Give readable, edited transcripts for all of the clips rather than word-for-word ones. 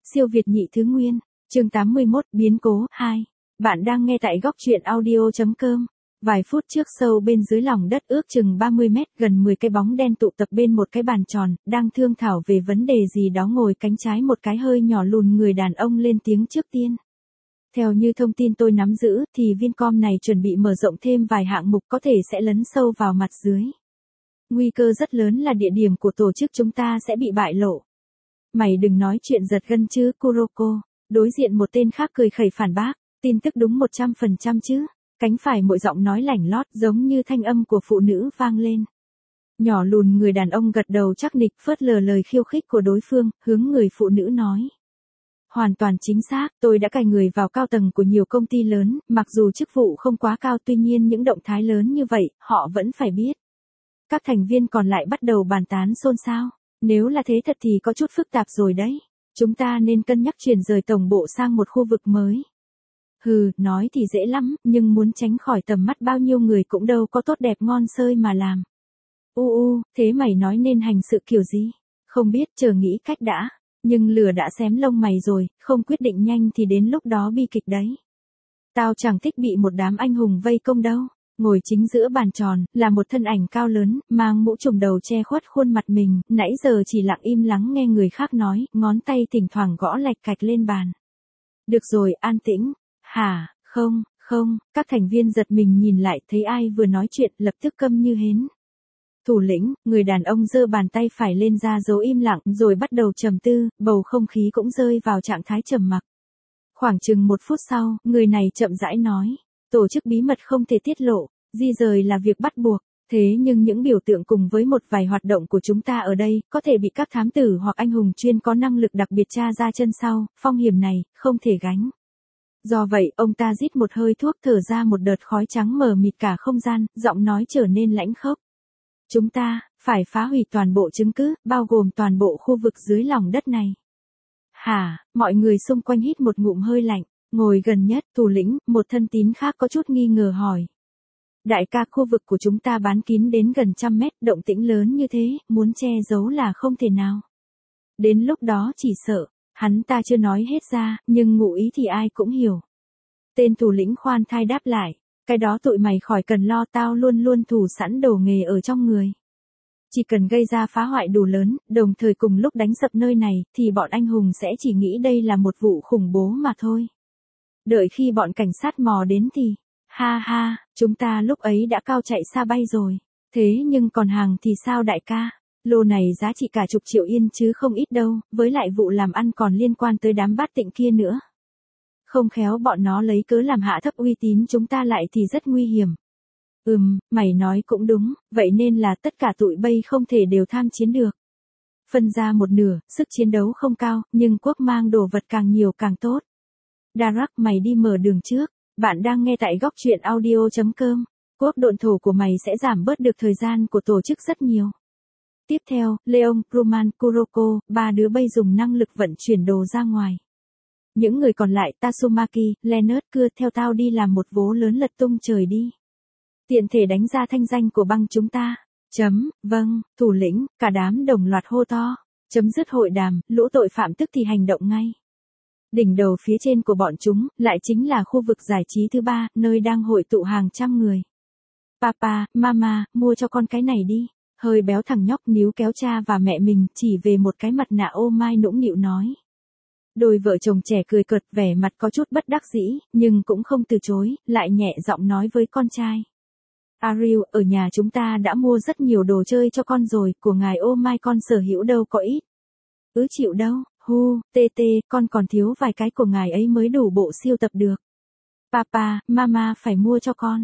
Siêu Việt nhị thứ nguyên, chương 81, biến cố, 2. Bạn đang nghe tại góc truyện audio.com. Vài phút trước sâu bên dưới lòng đất ước chừng 30 mét, gần 10 cái bóng đen tụ tập bên một cái bàn tròn, đang thương thảo về vấn đề gì đó. Ngồi cánh trái một cái hơi nhỏ lùn người đàn ông lên tiếng trước tiên. Theo như thông tin tôi nắm giữ, thì Vincom này chuẩn bị mở rộng thêm vài hạng mục có thể sẽ lấn sâu vào mặt dưới. Nguy cơ rất lớn là địa điểm của tổ chức chúng ta sẽ bị bại lộ. Mày đừng nói chuyện giật gân chứ, Kuroko. Đối diện một tên khác cười khẩy phản bác. Tin tức đúng 100% chứ. Cánh phải mỗi giọng nói lảnh lót giống như thanh âm của phụ nữ vang lên. Nhỏ lùn người đàn ông gật đầu chắc nịch phớt lờ lời khiêu khích của đối phương, hướng người phụ nữ nói. Hoàn toàn chính xác, tôi đã cài người vào cao tầng của nhiều công ty lớn, mặc dù chức vụ không quá cao, tuy nhiên những động thái lớn như vậy, họ vẫn phải biết. Các thành viên còn lại bắt đầu bàn tán xôn xao. Nếu là thế thật thì có chút phức tạp rồi đấy. Chúng ta nên cân nhắc chuyển rời tổng bộ sang một khu vực mới. Hừ, nói thì dễ lắm, nhưng muốn tránh khỏi tầm mắt bao nhiêu người cũng đâu có tốt đẹp ngon xơi mà làm. Thế mày nói nên hành sự kiểu gì? Không biết, chờ nghĩ cách đã. Nhưng lửa đã xém lông mày rồi, không quyết định nhanh thì đến lúc đó bi kịch đấy. Tao chẳng thích bị một đám anh hùng vây công đâu. Ngồi chính giữa bàn tròn, là một thân ảnh cao lớn, mang mũ trùm đầu che khuất khuôn mặt mình, nãy giờ chỉ lặng im lắng nghe người khác nói, ngón tay thỉnh thoảng gõ lạch cạch lên bàn. Được rồi, an tĩnh. Hả, không, các thành viên giật mình nhìn lại thấy ai vừa nói chuyện, lập tức câm như hến. Thủ lĩnh, người đàn ông giơ bàn tay phải lên ra dấu im lặng, rồi bắt đầu trầm tư, bầu không khí cũng rơi vào trạng thái trầm mặc. Khoảng chừng 1 phút sau, người này chậm rãi nói, tổ chức bí mật không thể tiết lộ. Di rời là việc bắt buộc, thế nhưng những biểu tượng cùng với một vài hoạt động của chúng ta ở đây, có thể bị các thám tử hoặc anh hùng chuyên có năng lực đặc biệt tra ra chân sau, phong hiểm này, không thể gánh. Do vậy, ông ta rít một hơi thuốc thở ra một đợt khói trắng mờ mịt cả không gian, giọng nói trở nên lãnh khốc. Chúng ta, phải phá hủy toàn bộ chứng cứ, bao gồm toàn bộ khu vực dưới lòng đất này. Hả, mọi người xung quanh hít một ngụm hơi lạnh, ngồi gần nhất, thủ lĩnh, một thân tín khác có chút nghi ngờ hỏi. Đại ca, khu vực của chúng ta bán kín đến gần 100 mét, động tĩnh lớn như thế, muốn che giấu là không thể nào. Đến lúc đó chỉ sợ, hắn ta chưa nói hết ra, nhưng ngụ ý thì ai cũng hiểu. Tên thủ lĩnh khoan thai đáp lại, cái đó tụi mày khỏi cần lo, tao luôn luôn thủ sẵn đồ nghề ở trong người. Chỉ cần gây ra phá hoại đủ lớn, đồng thời cùng lúc đánh sập nơi này, thì bọn anh hùng sẽ chỉ nghĩ đây là một vụ khủng bố mà thôi. Đợi khi bọn cảnh sát mò đến thì... Ha, chúng ta lúc ấy đã cao chạy xa bay rồi. Thế nhưng còn hàng thì sao đại ca? Lô này giá trị cả chục triệu yên chứ không ít đâu, với lại vụ làm ăn còn liên quan tới đám bát tịnh kia nữa. Không khéo bọn nó lấy cớ làm hạ thấp uy tín chúng ta lại thì rất nguy hiểm. Mày nói cũng đúng, vậy nên là tất cả tụi bay không thể đều tham chiến được. Phân ra một nửa, sức chiến đấu không cao, nhưng quốc mang đồ vật càng nhiều càng tốt. Darak, mày đi mở đường trước. Bạn đang nghe tại góc truyện audio.com. Quốc độn thổ của mày sẽ giảm bớt được thời gian của tổ chức rất nhiều. Tiếp theo, Leon, Roman, Kuroko, 3 đứa bay dùng năng lực vận chuyển đồ ra ngoài. Những người còn lại, Tatsumaki, Leonard, cưa theo tao đi làm một vố lớn lật tung trời đi. Tiện thể đánh ra thanh danh của băng chúng ta. Vâng, thủ lĩnh, cả đám đồng loạt hô to. Chấm dứt hội đàm, lũ tội phạm tức thì hành động ngay. Đỉnh đầu phía trên của bọn chúng, lại chính là khu vực giải trí thứ 3, nơi đang hội tụ hàng trăm người. Papa, Mama, mua cho con cái này đi. Hơi béo thằng nhóc níu kéo cha và mẹ mình, chỉ về một cái mặt nạ ô mai nũng nịu nói. Đôi vợ chồng trẻ cười cợt, vẻ mặt có chút bất đắc dĩ, nhưng cũng không từ chối, lại nhẹ giọng nói với con trai. Ariel, ở nhà chúng ta đã mua rất nhiều đồ chơi cho con rồi, của ngài ô mai con sở hữu đâu có ít. Chịu đâu. Tê, con còn thiếu vài cái của ngài ấy mới đủ bộ siêu tập được. Papa, Mama phải mua cho con.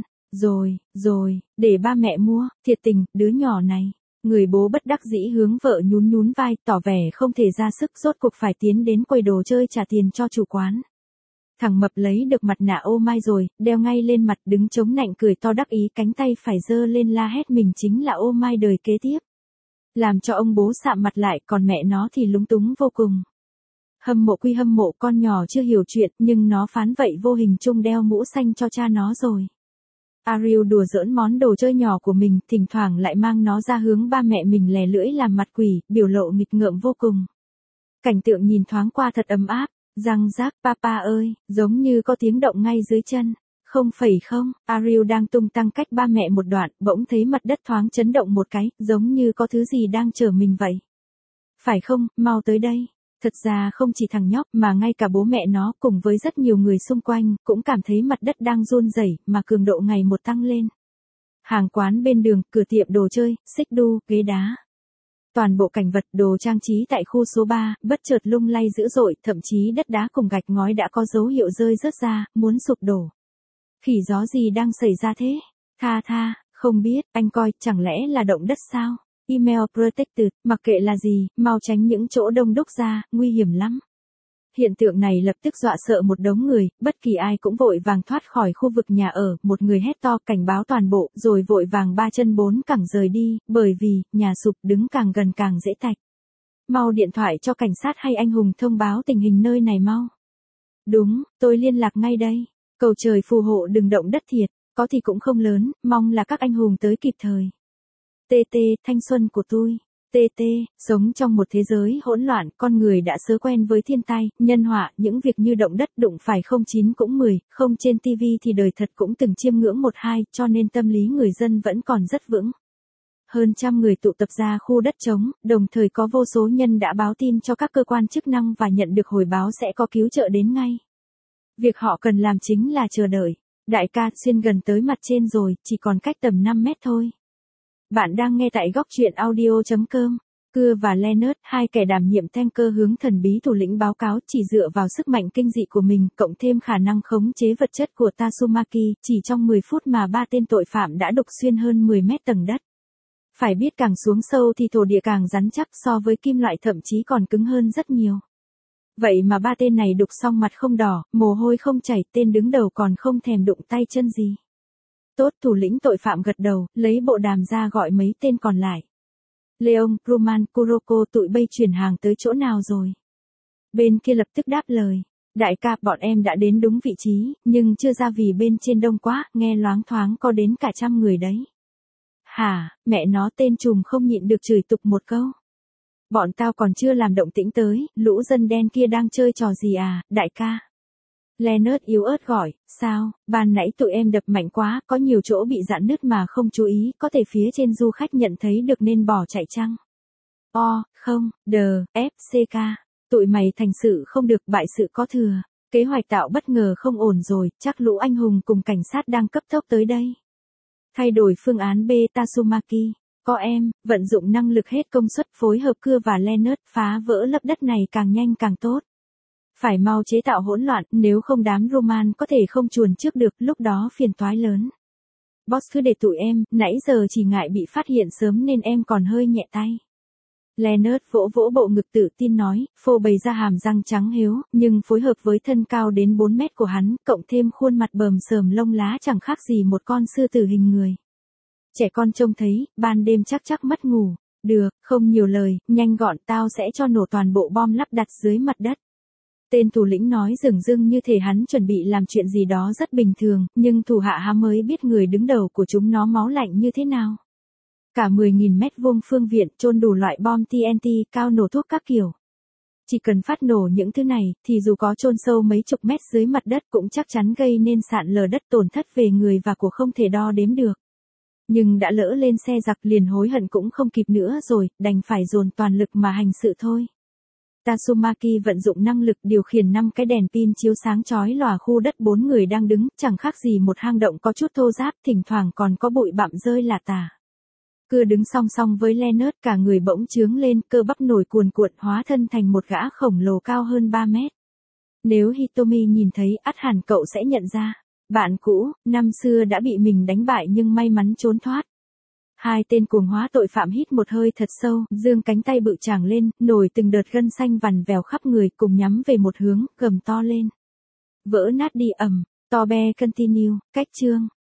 Rồi, để ba mẹ mua, thiệt tình, đứa nhỏ này. Người bố bất đắc dĩ hướng vợ nhún vai, tỏ vẻ không thể ra sức, rốt cuộc phải tiến đến quầy đồ chơi trả tiền cho chủ quán. Thằng mập lấy được mặt nạ ô mai rồi, đeo ngay lên mặt, đứng chống nạnh cười to đắc ý, cánh tay phải giơ lên la hét mình chính là ô mai đời kế tiếp. Làm cho ông bố sạm mặt lại, còn mẹ nó thì lúng túng vô cùng. Hâm mộ quy hâm mộ, con nhỏ chưa hiểu chuyện, nhưng nó phán vậy vô hình chung đeo mũ xanh cho cha nó rồi. Ariel đùa giỡn món đồ chơi nhỏ của mình, thỉnh thoảng lại mang nó ra hướng ba mẹ mình lè lưỡi làm mặt quỷ, biểu lộ nghịch ngợm vô cùng. Cảnh tượng nhìn thoáng qua thật ấm áp, răng rác papa ơi, giống như có tiếng động ngay dưới chân. Không phẩy không, Ariel đang tung tăng cách ba mẹ một đoạn, bỗng thấy mặt đất thoáng chấn động một cái, giống như có thứ gì đang chở mình vậy. Phải không, mau tới đây. Thật ra không chỉ thằng nhóc mà ngay cả bố mẹ nó cùng với rất nhiều người xung quanh cũng cảm thấy mặt đất đang run rẩy mà cường độ ngày một tăng lên. Hàng quán bên đường, cửa tiệm đồ chơi, xích đu, ghế đá. Toàn bộ cảnh vật đồ trang trí tại khu số 3, bất chợt lung lay dữ dội, thậm chí đất đá cùng gạch ngói đã có dấu hiệu rơi rớt ra, muốn sụp đổ. Khỉ gió gì đang xảy ra thế? Tha, không biết, anh coi, chẳng lẽ là động đất sao? Email protected, mặc kệ là gì, mau tránh những chỗ đông đúc ra, nguy hiểm lắm. Hiện tượng này lập tức dọa sợ một đống người, bất kỳ ai cũng vội vàng thoát khỏi khu vực nhà ở, một người hét to cảnh báo toàn bộ, rồi vội vàng ba chân bốn cẳng rời đi, bởi vì, nhà sụp đứng càng gần càng dễ tạch. Mau điện thoại cho cảnh sát hay anh Hùng thông báo tình hình nơi này mau. Đúng, tôi liên lạc ngay đây. Cầu trời phù hộ đừng động đất thiệt, có thì cũng không lớn, mong là các anh hùng tới kịp thời. TT, thanh xuân của tôi. TT, sống trong một thế giới hỗn loạn, con người đã sớm quen với thiên tai, nhân họa, những việc như động đất đụng phải không 9 cũng 10, không trên TV thì đời thật cũng từng chiêm ngưỡng 1-2, cho nên tâm lý người dân vẫn còn rất vững. Hơn trăm người tụ tập ra khu đất trống, đồng thời có vô số nhân đã báo tin cho các cơ quan chức năng và nhận được hồi báo sẽ có cứu trợ đến ngay. Việc họ cần làm chính là chờ đợi. Đại ca, xuyên gần tới mặt trên rồi, chỉ còn cách tầm 5 mét thôi. Bạn đang nghe tại góc truyện audio.com. Cưa và Leonard, hai kẻ đảm nhiệm tanker hướng thần bí thủ lĩnh báo cáo chỉ dựa vào sức mạnh kinh dị của mình, cộng thêm khả năng khống chế vật chất của Tatsumaki, chỉ trong 10 phút mà ba tên tội phạm đã đục xuyên hơn 10 mét tầng đất. Phải biết càng xuống sâu thì thổ địa càng rắn chắc, so với kim loại thậm chí còn cứng hơn rất nhiều. Vậy mà ba tên này đục xong mặt không đỏ, mồ hôi không chảy, tên đứng đầu còn không thèm đụng tay chân gì. Tốt, thủ lĩnh tội phạm gật đầu, lấy bộ đàm ra gọi mấy tên còn lại. Leon, Roman, Kuroko, tụi bay chuyển hàng tới chỗ nào rồi? Bên kia lập tức đáp lời. Đại ca, bọn em đã đến đúng vị trí, nhưng chưa ra vì bên trên đông quá, nghe loáng thoáng có đến cả 100 người đấy. Hả, mẹ nó, tên trùm không nhịn được chửi tục một câu. Bọn tao còn chưa làm động tĩnh tới, lũ dân đen kia đang chơi trò gì à, đại ca? Leonard yếu ớt gọi, sao, ban nãy tụi em đập mạnh quá, có nhiều chỗ bị rạn nứt mà không chú ý, có thể phía trên du khách nhận thấy được nên bỏ chạy chăng? Không, FCK, tụi mày thành sự không được, bại sự có thừa, kế hoạch tạo bất ngờ không ổn rồi, chắc lũ anh hùng cùng cảnh sát đang cấp tốc tới đây. Thay đổi phương án B, Tatsumaki. Có em, vận dụng năng lực hết công suất phối hợp Cưa và Leonard phá vỡ lớp đất này càng nhanh càng tốt. Phải mau chế tạo hỗn loạn, nếu không đám Roman có thể không chuồn trước được, lúc đó phiền toái lớn. Boss cứ để tụi em, nãy giờ chỉ ngại bị phát hiện sớm nên em còn hơi nhẹ tay. Leonard vỗ vỗ bộ ngực tự tin nói, phô bày ra hàm răng trắng hiếu, nhưng phối hợp với thân cao đến 4 mét của hắn, cộng thêm khuôn mặt bờm sờm lông lá chẳng khác gì một con sư tử hình người. Trẻ con trông thấy, ban đêm chắc mất ngủ. Được, không nhiều lời, nhanh gọn, tao sẽ cho nổ toàn bộ bom lắp đặt dưới mặt đất. Tên thủ lĩnh nói dửng dưng như thể hắn chuẩn bị làm chuyện gì đó rất bình thường, nhưng thủ hạ há mới biết người đứng đầu của chúng nó máu lạnh như thế nào. Cả 10.000 mét vuông phương viện chôn đủ loại bom TNT, cao nổ thuốc các kiểu. Chỉ cần phát nổ những thứ này, thì dù có chôn sâu mấy chục mét dưới mặt đất cũng chắc chắn gây nên sạn lở đất, tổn thất về người và của không thể đo đếm được. Nhưng đã lỡ lên xe giặc liền hối hận cũng không kịp nữa rồi, đành phải dồn toàn lực mà hành sự thôi. Tatsumaki vận dụng năng lực điều khiển 5 cái đèn pin chiếu sáng chói lòa khu đất 4 người đang đứng, chẳng khác gì một hang động có chút thô ráp, thỉnh thoảng còn có bụi bặm rơi lả tả. Cưa đứng song song với Leonard, cả người bỗng chướng lên, cơ bắp nổi cuồn cuộn, hóa thân thành một gã khổng lồ cao hơn 3 mét. Nếu Hitomi nhìn thấy, ắt hẳn cậu sẽ nhận ra. Bạn cũ, năm xưa đã bị mình đánh bại nhưng may mắn trốn thoát. Hai tên cuồng hóa tội phạm hít một hơi thật sâu, giương cánh tay bự tràng lên, nổi từng đợt gân xanh vằn vèo khắp người, cùng nhắm về một hướng, gầm to lên. Vỡ nát đi ầm, to be continue, cách chương.